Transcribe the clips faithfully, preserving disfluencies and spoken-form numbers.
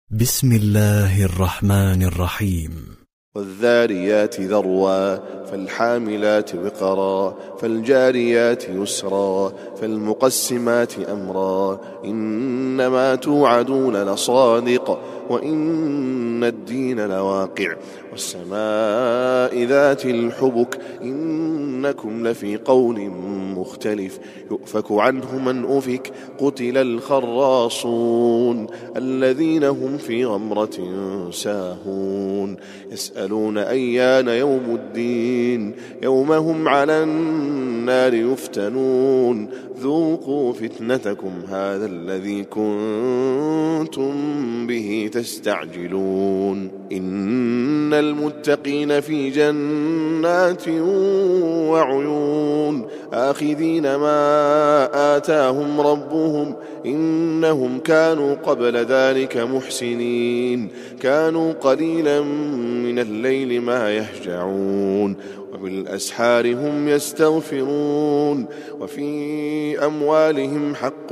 بسم الله الرحمن الرحيم. والذاريات ذروا فالحاملات وقرا فالجاريات يسرا فالمقسمات أمرا إنما توعدون لصادق وإن الدين لواقع والسماء ذات الحبك إنكم لفي قول مختلف يؤفك عنه من أفك قتل الخراصون الذين هم في غمرة ساهون يسألون أيان يوم الدين يوم هم على النار يفتنون ذوقوا فتنتكم هذا الذي كنتم به تستعجلون إن المتقين في جنات وعيون آخذين ما آتاهم ربهم إنهم كانوا قبل ذلك محسنين كانوا قليلا من الليل ما يهجعون وبالأسحار هم يستغفرون وفي أموالهم حق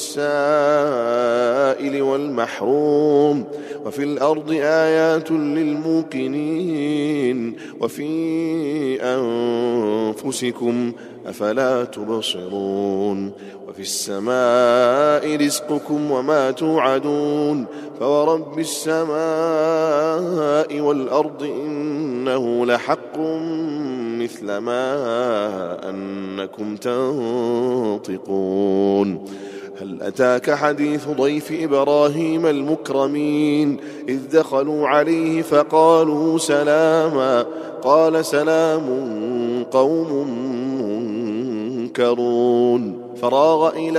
للسائل والمحروم وفي الأرض آيات للموقنين وفي أنفسكم أفلا تبصرون وفي السماء رزقكم وما توعدون فورب السماء والأرض إنه لحق مثل ما أنكم تنطقون هل أتاك حديث ضيف إبراهيم المكرمين إذ دخلوا عليه فقالوا سلاما قال سلام قوم منكرون فراغ إلى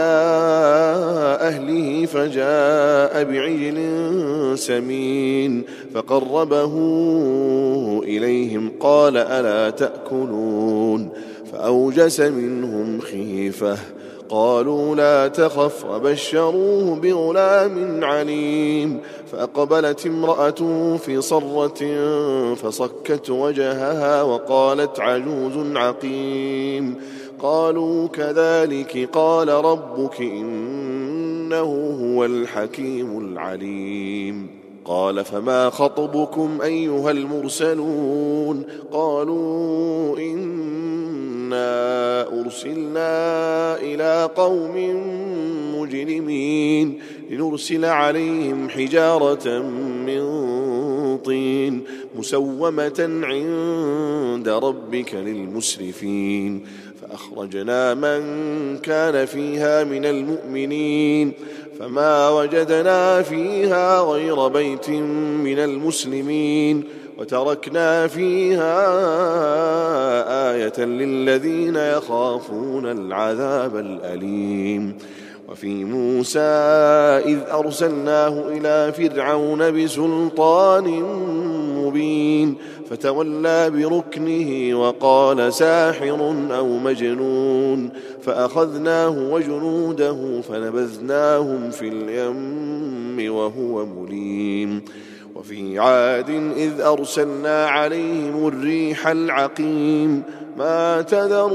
أهله فجاء بعجل سمين فقربه إليهم قال ألا تأكلون فأوجس منهم خيفة قالوا لا تخف وبشروه بغلام عليم فأقبلت امرأته في صرة فصكت وجهها وقالت عجوز عقيم قالوا كذلك قال ربك إنه هو الحكيم العليم قال فما خطبكم أيها المرسلون قالوا إنا أرسلنا إلى قوم مجرمين لنرسل عليهم حجارة من طين مسومة عند ربك للمسرفين فأخرجنا من كان فيها من المؤمنين فما وجدنا فيها غير بيت من المسلمين وتركنا فيها آية للذين يخافون العذاب الأليم وفي موسى إذ أرسلناه إلى فرعون بسلطان مبين فتولى بركنه وقال ساحر أو مجنون فأخذناه وجنوده فنبذناهم في اليم وهو مليم وفي عاد إذ أرسلنا عليهم الريح العقيم ما تذر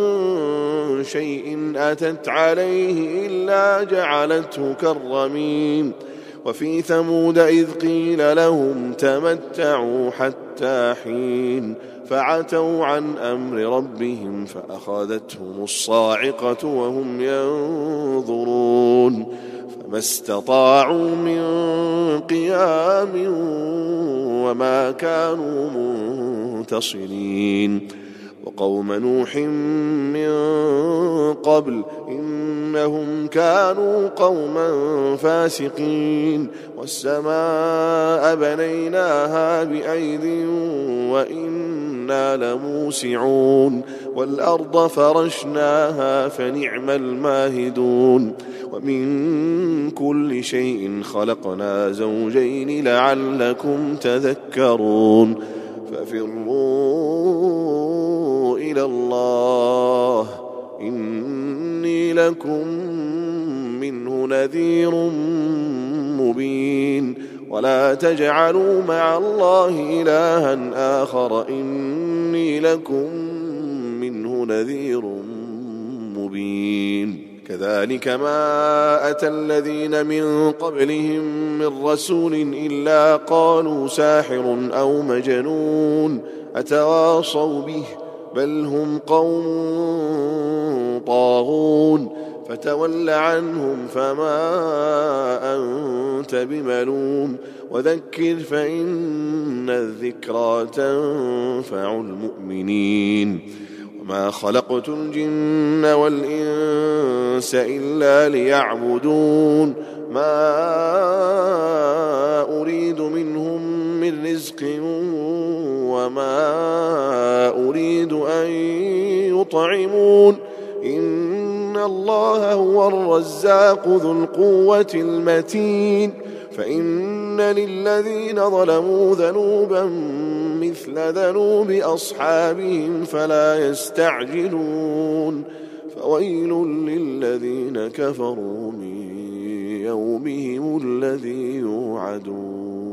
من شيء أتت عليه إلا جعلته كالرميم وفي ثمود إذ قيل لهم تمتعوا حتى حين فعتوا عن أمر ربهم فأخذتهم الصاعقة وهم ينظرون فما استطاعوا من قيام وما كانوا منتصرين وقوم نوح من قبل إنهم كانوا قوما فاسقين والسماء بنيناها بأيد وإنا لموسعون والأرض فرشناها فنعم الماهدون ومن كل شيء خلقنا زوجين لعلكم تذكرون ففروا إلى الله إني لكم منه نذير مبين ولا تجعلوا مع الله إلها آخر إني لكم منه نذير مبين كذلك ما أتى الذين من قبلهم من رسول إلا قالوا ساحر أو مجنون أتواصوا به بل هم قوم طاغون فتول عنهم فما أنت بملوم وذكر فإن الذكرى تنفع المؤمنين وما خلقت الجن والإنس إلا ليعبدون ما أريد منهم من رزق وما أريد أن يطعمون إن الله هو الرزاق ذو القوة المتين فإن للذين ظلموا ذنوبا مثل ذنوب أصحابهم فلا يستعجلون فويل للذين كفروا من يومهم الذي يوعدون.